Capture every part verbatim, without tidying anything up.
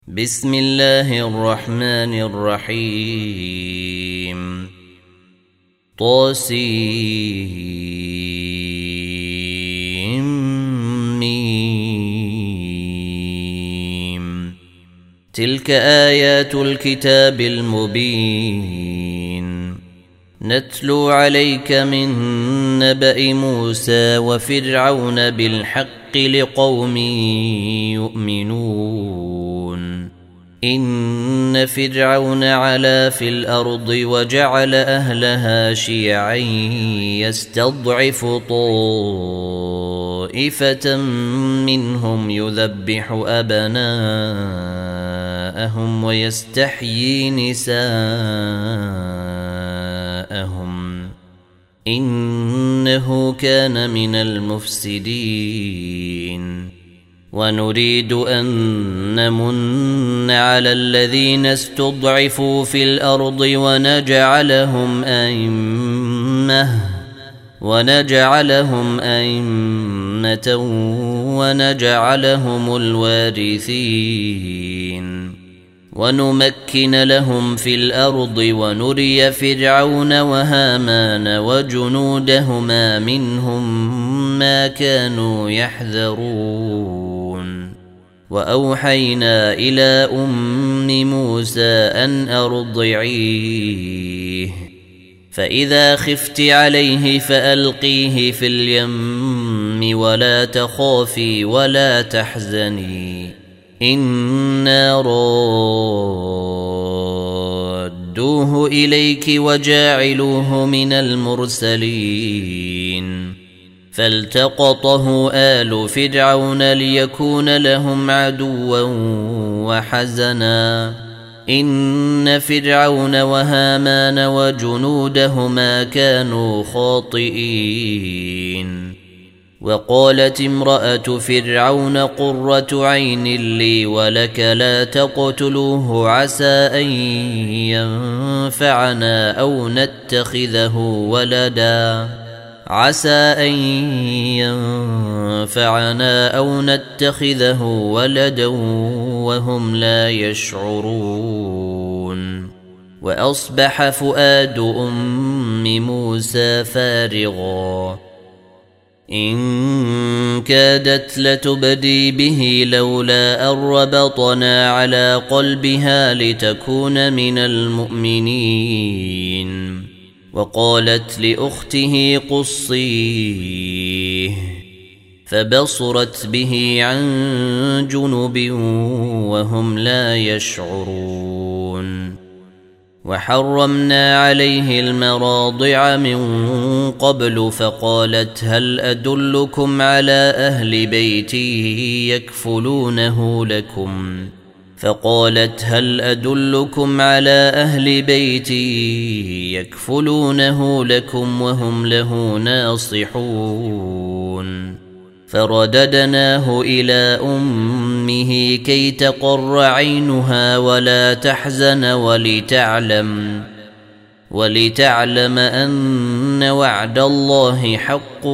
بسم الله الرحمن الرحيم طاسيم تلك آيات الكتاب المبين نتلو عليك من نبأ موسى وفرعون بالحق لقوم يؤمنون إن فرعون علا في الأرض وجعل أهلها شيعا يستضعف طائفة منهم يذبح أبناءهم ويستحيي نساءهم إنه كان من المفسدين ونريد أن نمن على الذين استضعفوا في الأرض ونجعلهم أئمة ونجعلهم أئمة ونجعلهم الوارثين ونمكن لهم في الأرض ونري فرعون وهامان وجنودهما منهم ما كانوا يحذرون وأوحينا إلى أم موسى أن أرضعيه فإذا خفت عليه فألقيه في اليم ولا تخافي ولا تحزني إنا رادوه إليك وجاعلوه من المرسلين فالتقطه آل فرعون ليكون لهم عدوا وحزنا إن فرعون وهامان وجنودهما كانوا خاطئين وقالت امرأة فرعون قرة عين لي ولك لا تقتلوه عسى أن ينفعنا أو نتخذه ولدا عسى أن ينفعنا أو نتخذه ولدا وهم لا يشعرون وأصبح فؤاد أم موسى فارغا إن كادت لتبدي به لولا أن ربطنا على قلبها لتكون من المؤمنين وقالت لأخته قصيه فبصرت به عن جنب وهم لا يشعرون وحرمنا عليه المراضع من قبل فقالت هل أدلكم على أهل بيتي يكفلونه لكم فقالت هل أدلكم على أهل بيتي يكفلونه لكم وهم له ناصحون فرددناه إلى أمه كي تقر عينها ولا تحزن ولتعلم ولتعلم أن وعد الله حق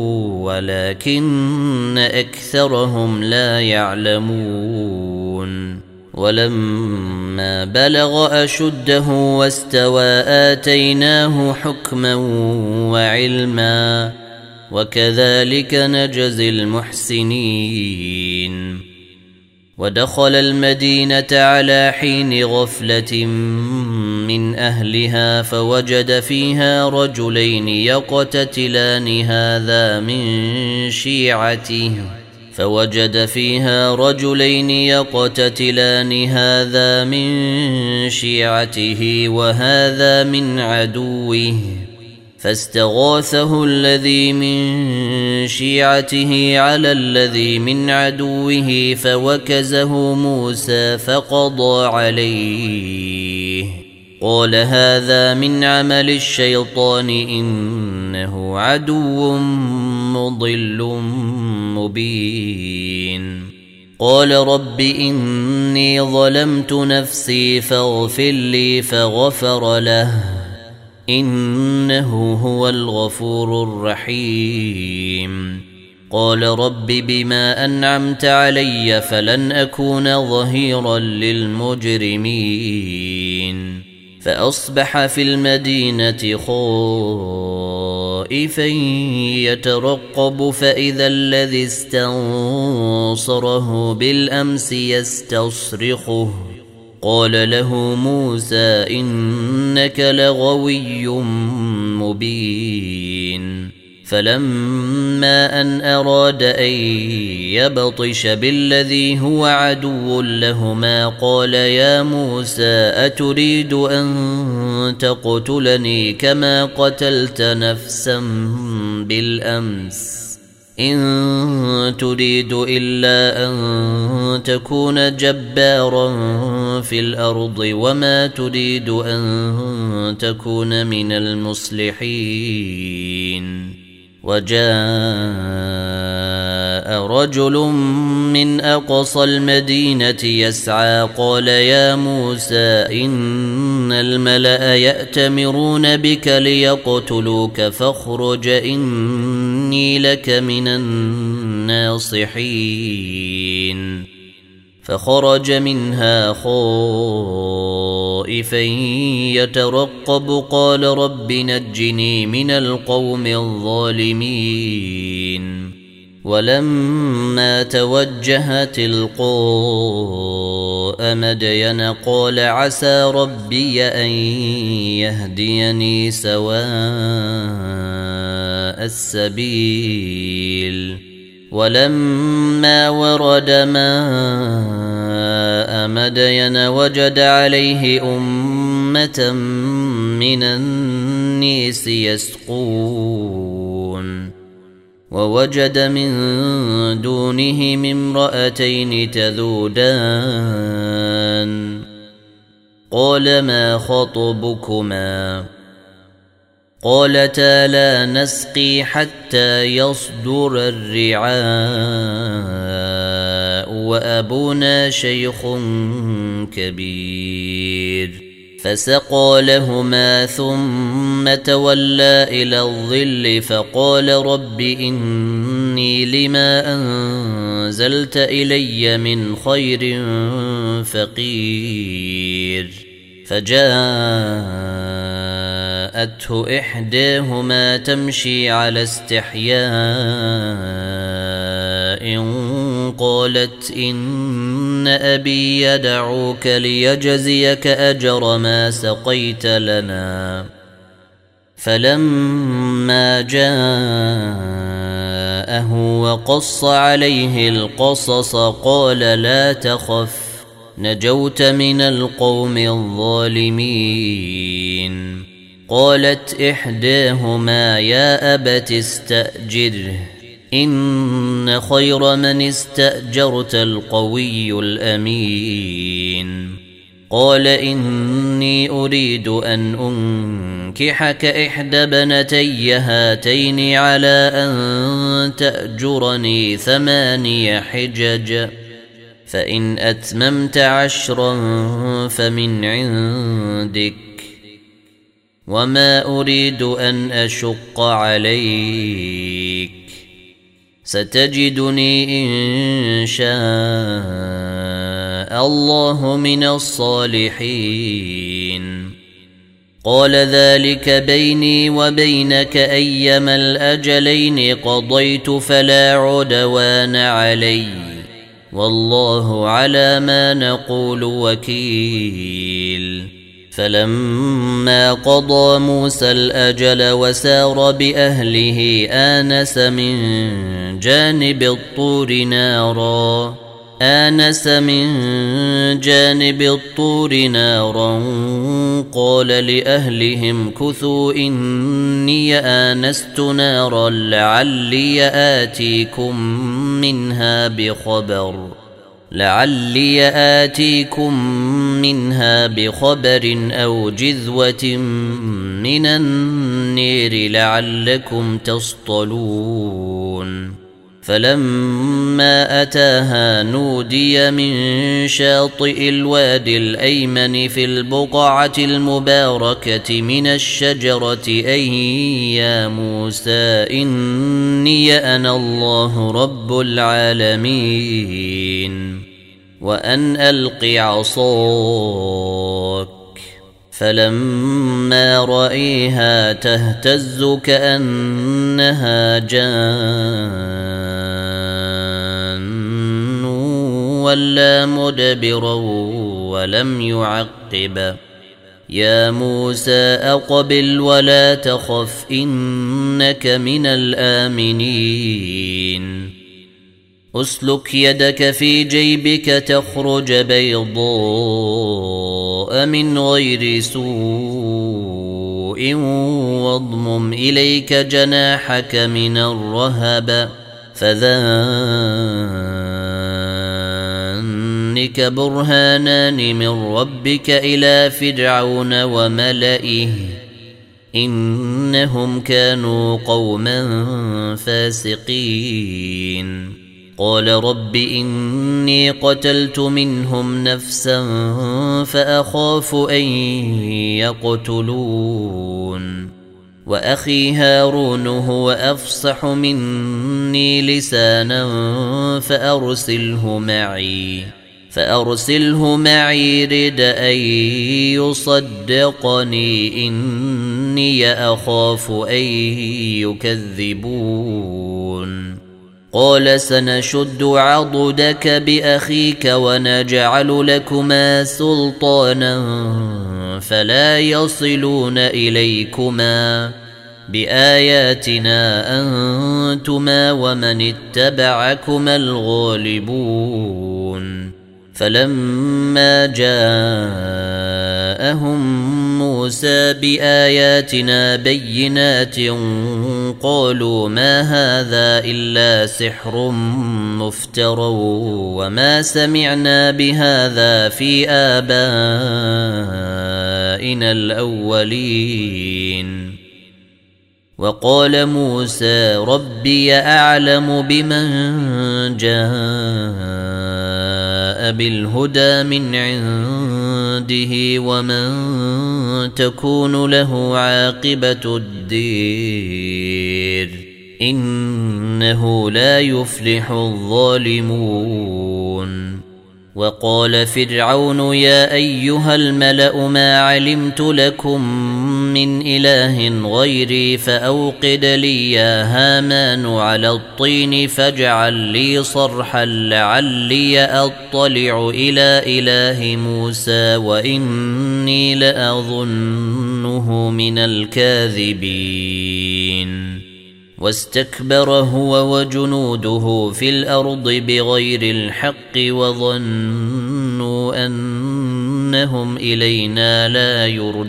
ولكن أكثرهم لا يعلمون ولما بلغ أشده واستوى آتيناه حكما وعلما وكذلك نجزي المحسنين ودخل المدينة على حين غفلة من أهلها فوجد فيها رجلين يقتتلان هذا من شيعته فوجد فيها رجلين يقتتلان هذا من شيعته وهذا من عدوه فاستغاثه الذي من شيعته على الذي من عدوه فوكزه موسى فقضى عليه قال هذا من عمل الشيطان إنه عدو مضل مبين قال رب إني ظلمت نفسي فاغفر لي فغفر له إنه هو الغفور الرحيم قال رب بما أنعمت علي فلن أكون ظهيرا للمجرمين فأصبح في المدينة خائفا يترقب فإذا الذي استنصره بالأمس يستصرخه قال له موسى إنك لغوي مبين فلما أن أراد أن يبطش بالذي هو عدو لهما قال يا موسى أتريد أن تقتلني كما قتلت نفسا بالأمس إن تريد إلا أن تكون جبارا في الأرض وما تريد أن تكون من المصلحين وجاء رجل من أقصى المدينة يسعى قال يا موسى إن الملأ يأتمرون بك ليقتلوك فاخرج إني لك من الناصحين فخرج منها خائفا يترقب قال رب نجني من القوم الظالمين ولما توجه تلقاء مدين قال عسى ربي أن يهديني سواء السبيل ولما ورد ماء مدين وجد عليه أمة من الناس يسقون ووجد من دونهم امرأتين تذودان قال ما خطبكما قالتا لا نسقي حتى يصدر الرعاء وأبونا شيخ كبير فسقى لهما ثم تولى إلى الظل فقال رب إني لما أنزلت إلي من خير فقير فجاءته إحداهما تمشي على استحياء قالت إن أبي يدعوك ليجزيك أجر ما سقيت لنا فلما جاءه وقص عليه القصص قال لا تخف نجوت من القوم الظالمين قالت إحداهما يا أبت استأجره إن خير من استأجرت القوي الأمين قال إني أريد أن أنكحك إحدى بنتي هاتين على أن تأجرني ثماني حجج فإن أتممت عشرا فمن عندك وما أريد أن أشق عليك ستجدني إن شاء الله من الصالحين قال ذلك بيني وبينك أيما الأجلين قضيت فلا عدوان علي والله على ما نقول وكيل فلما قضى موسى الأجل وسار بأهله آنس من جانب الطور نارا آنس من جانب الطور نارا قال لأهلهم كثوا إني آنست نارا لعلي آتيكم منها بخبر لعلي آتيكم منها بخبر أو جذوة من النير لعلكم تصطلون فلما أتاها نودي من شاطئ الوادي الأيمن في البقعة المباركة من الشجرة أي يا موسى إني أنا الله رب العالمين وأن ألق عصاك فلما رأيها تهتز كأنها جان ولا مدبرا ولم يعقب يا موسى أقبل ولا تخف إنك من الآمنين أسلك يدك في جيبك تخرج بيضاء من غير سوء واضمم إليك جناحك من الرهب فذلك برهانان من ربك إلى فرعون وملئه إنهم كانوا قوما فاسقين قال رب إني قتلت منهم نفسا فأخاف أن يقتلون وأخي هارون هو أفصح مني لسانا فأرسله معي فأرسله معي رد أن يصدقني إني أخاف أن يكذبون قال سنشد عضدك بأخيك ونجعل لكما سلطانا فلا يصلون إليكما بآياتنا أنتما ومن اتبعكما الغالبون فلما جاءهم موسى بآياتنا بينات قالوا ما هذا إلا سحر مفترى وما سمعنا بهذا في آبائنا الأولين وقال موسى ربي أعلم بمن جاء بالهدى من عنده ومن تكون له عاقبة الدير إنه لا يفلح الظالمون وقال فرعون يا أيها الملأ ما علمت لكم من إله غيري فأوقد لي يا هامان على الطين فاجعل لي صرحا لعلي أطلع إلى إله موسى وإني لأظنه من الكاذبين واستكبر هو وجنوده في الأرض بغير الحق وظنوا أنهم إلينا لا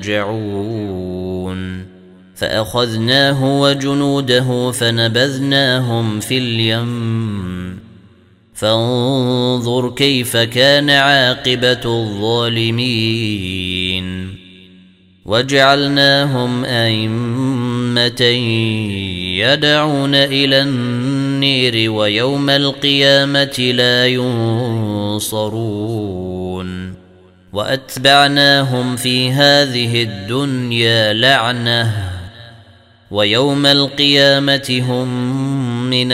يرجعون فأخذناه وجنوده فنبذناهم في اليم فانظر كيف كان عاقبة الظالمين وجعلناهم أئمة يدعون إلى النير ويوم القيامة لا ينصرون وأتبعناهم في هذه الدنيا لعنة ويوم القيامة هم من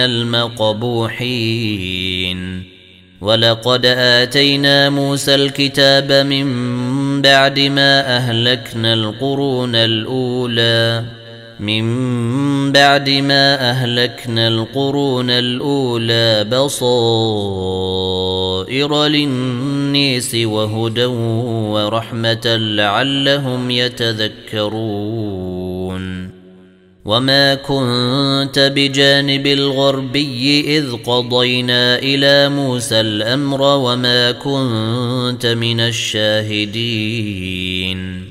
المقبوحين ولقد آتينا موسى الكتاب من بعد ما أهلكنا القرون الأولى من بعد ما أهلكنا القرون الأولى بصائر للناس وهدى ورحمة لعلهم يتذكرون وما كنت بجانب الغربي إذ قضينا إلى موسى الأمر وما كنت من الشاهدين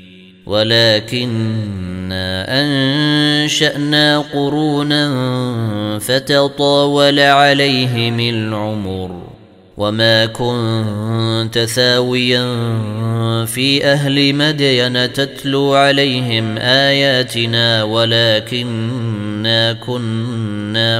ولكننا أنشأنا قرونا فتطاول عليهم العمر وما كنت ثاويا في أهل مدين تتلو عليهم آياتنا ولكننا إنا كنا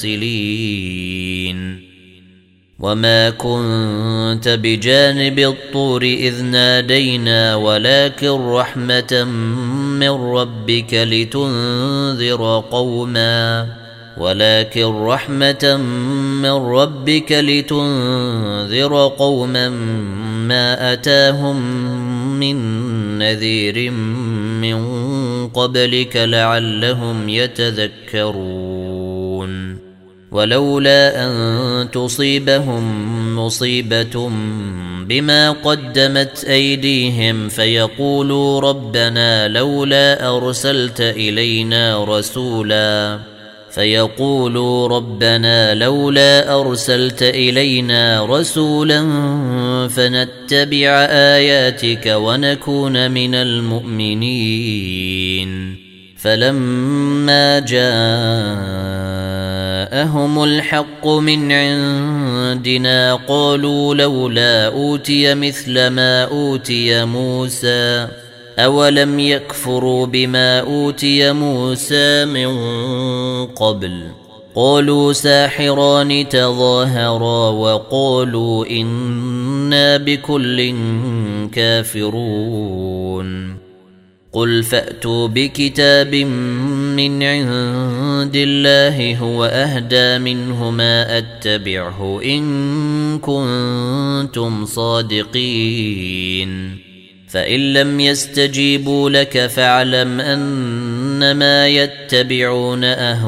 مرسلين وما كنت بجانب الطور إذ نادينا ولكن رحمة من ربك لتنذر قوما ولكن رحمة من ربك لتنذر قوما ما أتاهم من نذير من قبلك لعلهم يتذكرون ولولا أن تصيبهم مصيبة بما قدمت أيديهم فيقولوا ربنا لولا أرسلت إلينا رسولا فيقولوا ربنا لولا أرسلت إلينا رسولا فنتبع آياتك ونكون من المؤمنين فلما جاءهم الحق من عندنا قالوا لولا أوتي مثل ما أوتي موسى أولم يكفروا بما أوتي موسى من قبل قالوا ساحران تظاهرا وقالوا إنا بكل كافرون قل فأتوا بكتاب من عند الله هو أهدى منهما أتبعه إن كنتم صادقين فإن لم يستجيبوا لك فاعلم أنما يتبعون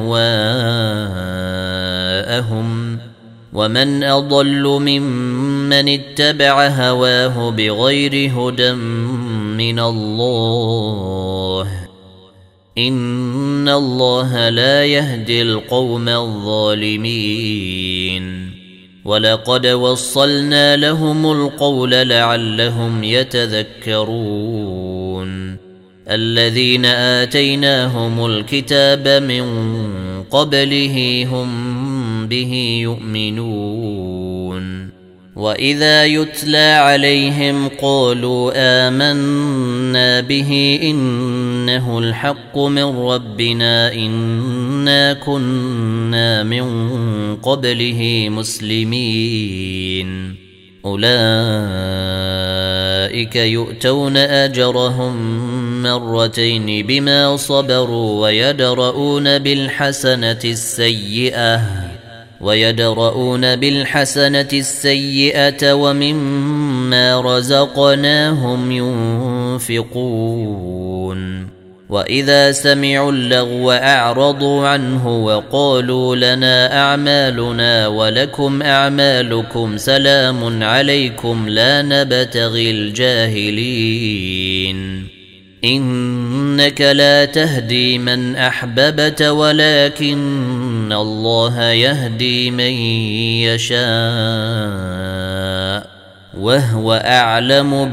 أهواءهم ومن أضل ممن اتبع هواه بغير هدى من الله إن الله لا يهدي القوم الظالمين ولقد وصلنا لهم القول لعلهم يتذكرون الذين آتيناهم الكتاب من قبله هم به يؤمنون وإذا يتلى عليهم قالوا آمنا به إنه الحق من ربنا إنا كنا من قبله مسلمين أولئك يؤتون أجرهم مرتين بما صبروا ويدرؤون بالحسنة السيئة ويدرؤون بالحسنة السيئة ومما رزقناهم ينفقون وإذا سمعوا اللغو أعرضوا عنه وقالوا لنا أعمالنا ولكم أعمالكم سلام عليكم لا نبتغي الجاهلين إنك لا تهدي من أحببت ولكن الله يهدي من يشاء وهو أعلم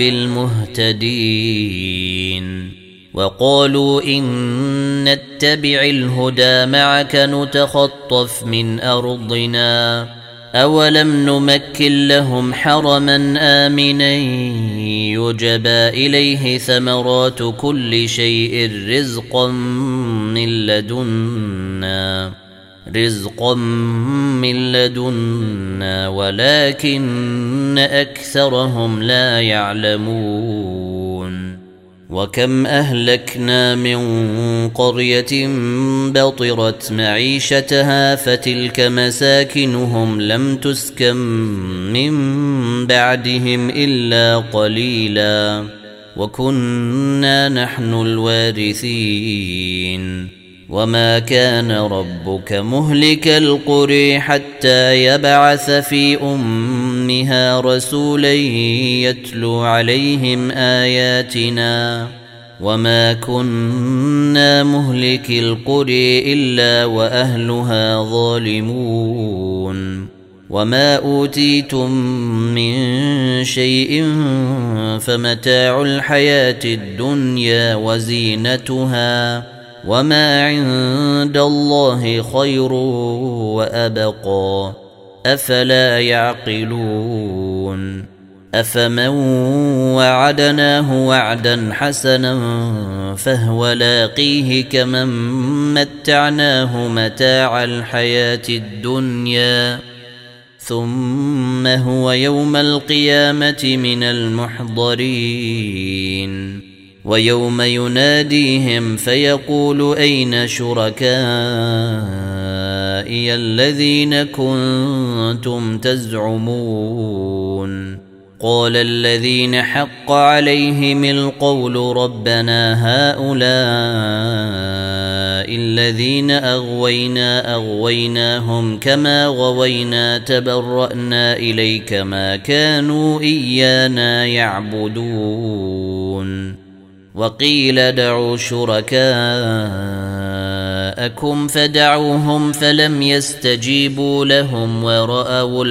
بالمهتدين وقالوا إن نتبع الهدى معك نتخطف من أرضنا أولم نمكن لهم حرما آمنا يجبى إليه ثمرات كل شيء رزقا من لدنا رزقا من لدنا ولكن أكثرهم لا يعلمون وكم أهلكنا من قرية بطرت معيشتها فتلك مساكنهم لم تسكن من بعدهم إلا قليلا وكنا نحن الوارثين وما كان ربك مهلك القرى حتى يبعث في أمها رسولا يتلو عليهم آياتنا وما كنا مهلك القرى إلا وأهلها ظالمون وما أوتيتم من شيء فمتاع الحياة الدنيا وزينتها وما عند الله خير وأبقى أفلا يعقلون أفمن وعدناه وعدا حسنا فهو لاقيه كمن متعناه متاع الحياة الدنيا ثم هو يوم القيامة من المحضرين ويوم يناديهم فيقول أين شركائي الذين كنتم تزعمون قال الذين حق عليهم القول ربنا هؤلاء الذين أغوينا أغويناهم كما غوينا تبرأنا إليك ما كانوا إيانا يعبدون وقيل دعوا شركاءكم فدعوهم فلم يستجيبوا لهم ورأوا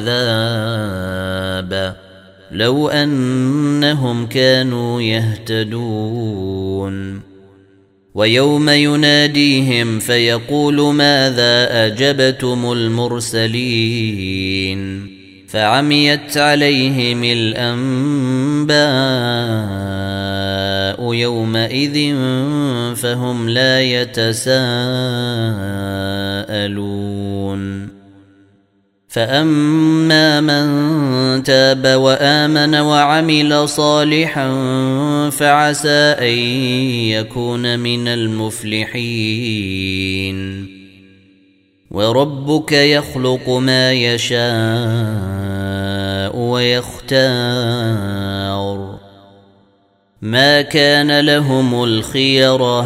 العذاب لو أنهم كانوا يهتدون ويوم يناديهم فيقول ماذا أجبتم المرسلين فعميت عليهم الأنباء يومئذ فهم لا يتساءلون فأما من تاب وآمن وعمل صالحا فعسى أن يكون من المفلحين وربك يخلق ما يشاء ويختار ما كان لهم الخيرة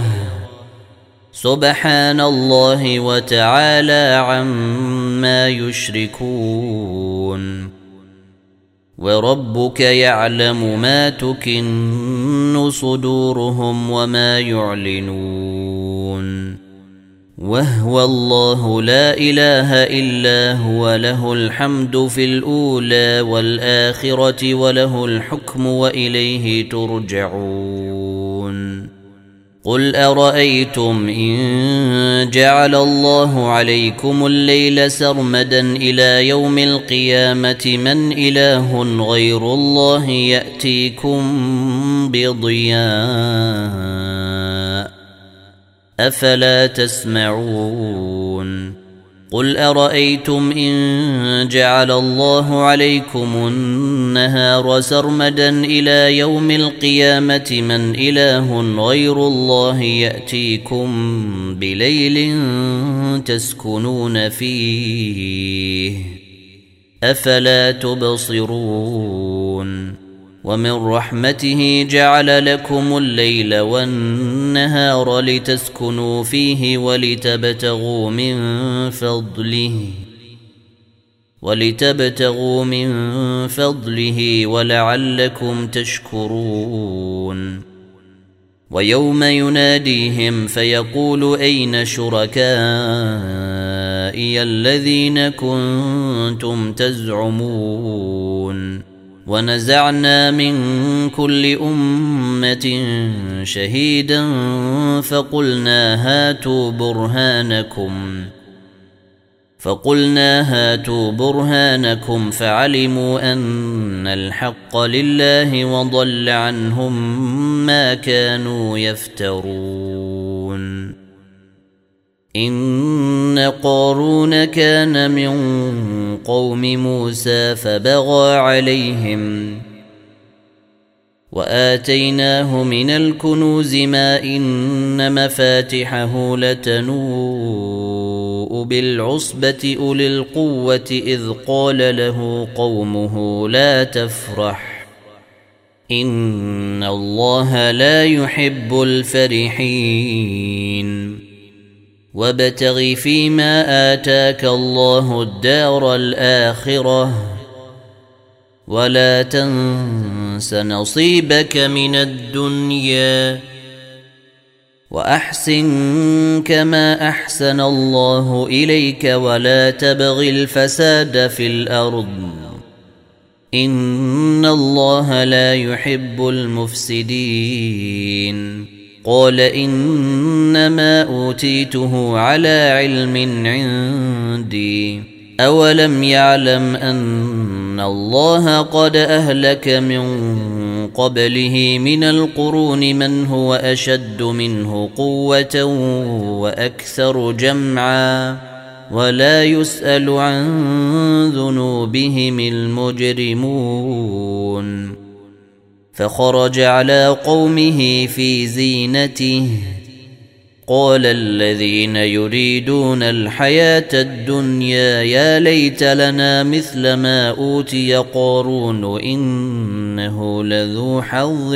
سبحان الله وتعالى عما يشركون وربك يعلم ما تكن صدورهم وما يعلنون وهو الله لا إله إلا هو له الحمد في الأولى والآخرة وله الحكم وإليه ترجعون قل أرأيتم إن جعل الله عليكم الليل سرمدا إلى يوم القيامة من إله غير الله يأتيكم بضياء أفلا تسمعون قل أرأيتم إن جعل الله عليكم النهار سرمدا إلى يوم القيامة من إله غير الله يأتيكم بليل تسكنون فيه أفلا تبصرون ومن رحمته جعل لكم الليل والنهار لتسكنوا فيه ولتبتغوا من فضله ولتبتغوا من فضله ولعلكم تشكرون ويوم يناديهم فيقول أين شركائي الذين كنتم تزعمون ونزعنا من كل أمة شهيدا فقلنا هاتوا برهانكم فقلنا هاتوا برهانكم فعلموا أن الحق لله وضل عنهم ما كانوا يفترون إن قارون كان من قوم موسى فبغى عليهم وآتيناه من الكنوز ما إن مفاتحه لتنوء بالعصبة أولي القوة إذ قال له قومه لا تفرح إن الله لا يحب الفرحين وابتغ فيما آتاك الله الدار الآخرة ولا تنس نصيبك من الدنيا وأحسن كما أحسن الله إليك ولا تبغ الفساد في الأرض إن الله لا يحب المفسدين قال إنما أوتيته على علم عندي أولم يعلم أن إن الله قد أهلك من قبله من القرون من هو أشد منه قوة وأكثر جمعا ولا يسأل عن ذنوبهم المجرمون فخرج على قومه في زينته قال الذين يريدون الحياة الدنيا يا ليت لنا مثل ما أوتي قارون إنه لذو حظ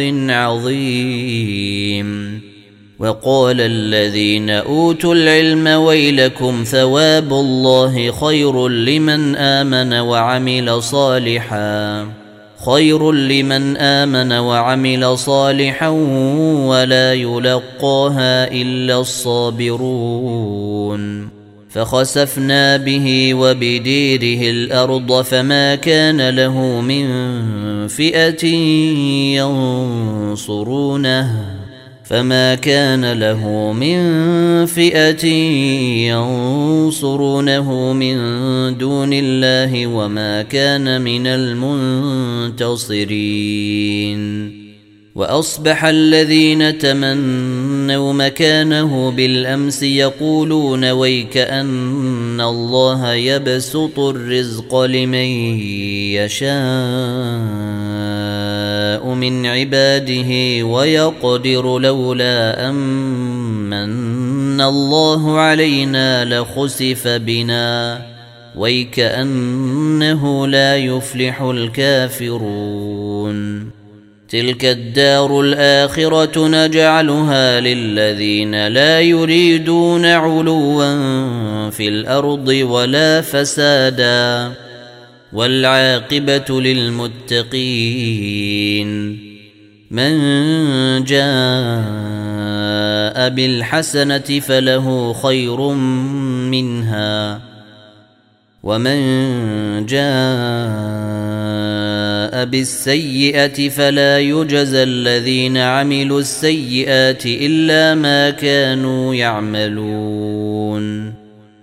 عظيم وقال الذين أوتوا العلم ويلكم ثواب الله خير لمن آمن وعمل صالحا خير لمن آمن وعمل صالحا ولا يلقاها إلا الصابرون فخسفنا به وبديره الأرض فما كان له من فئة ينصرونه فما كان له من فئة ينصرونه من دون الله وما كان من المنتصرين وأصبح الذين تمنوا مكانه بالأمس يقولون ويك أن الله يبسط الرزق لمن يشاء من عباده ويقدر لولا أمن الله علينا لخسف بنا ويك أنه لا يفلح الكافرون تلك الدار الآخرة نجعلها للذين لا يريدون علوا في الأرض ولا فسادا والعاقبة للمتقين من جاء بالحسنة فله خير منها ومن جاء بالسيئة فلا يجزى الذين عملوا السيئات إلا ما كانوا يعملون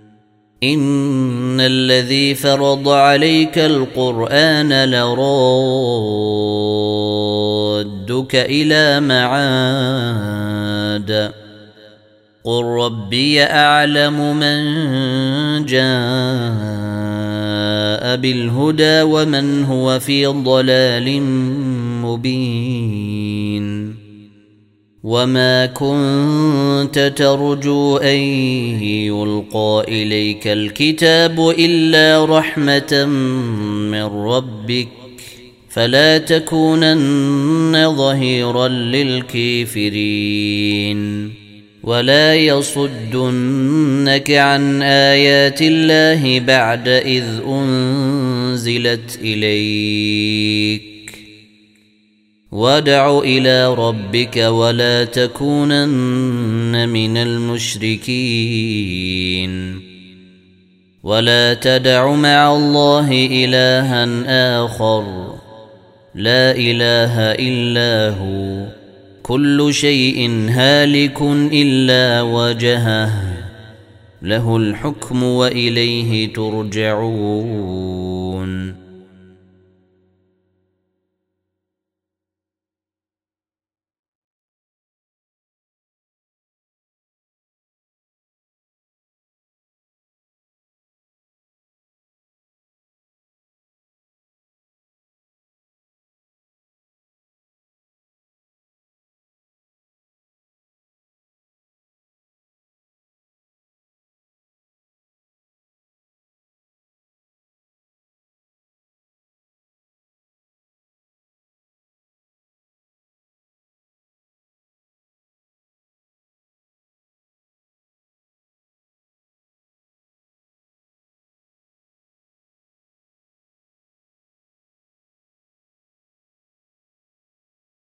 إن الذي فرض عليك القرآن لرادك إلى معاد قل ربي أعلم من جاء بالهدى ومن هو في ضلال مبين وما كنت ترجو أن يلقى إليك الكتاب إلا رحمة من ربك فلا تكونن ظهيرا للكافرين ولا يصدنك عن آيات الله بعد إذ أنزلت إليك وادع إلى ربك ولا تكونن من المشركين ولا تدع مع الله إلها آخر لا إله إلا هو كل شيء هالك إلا وجهه له الحكم وإليه ترجعون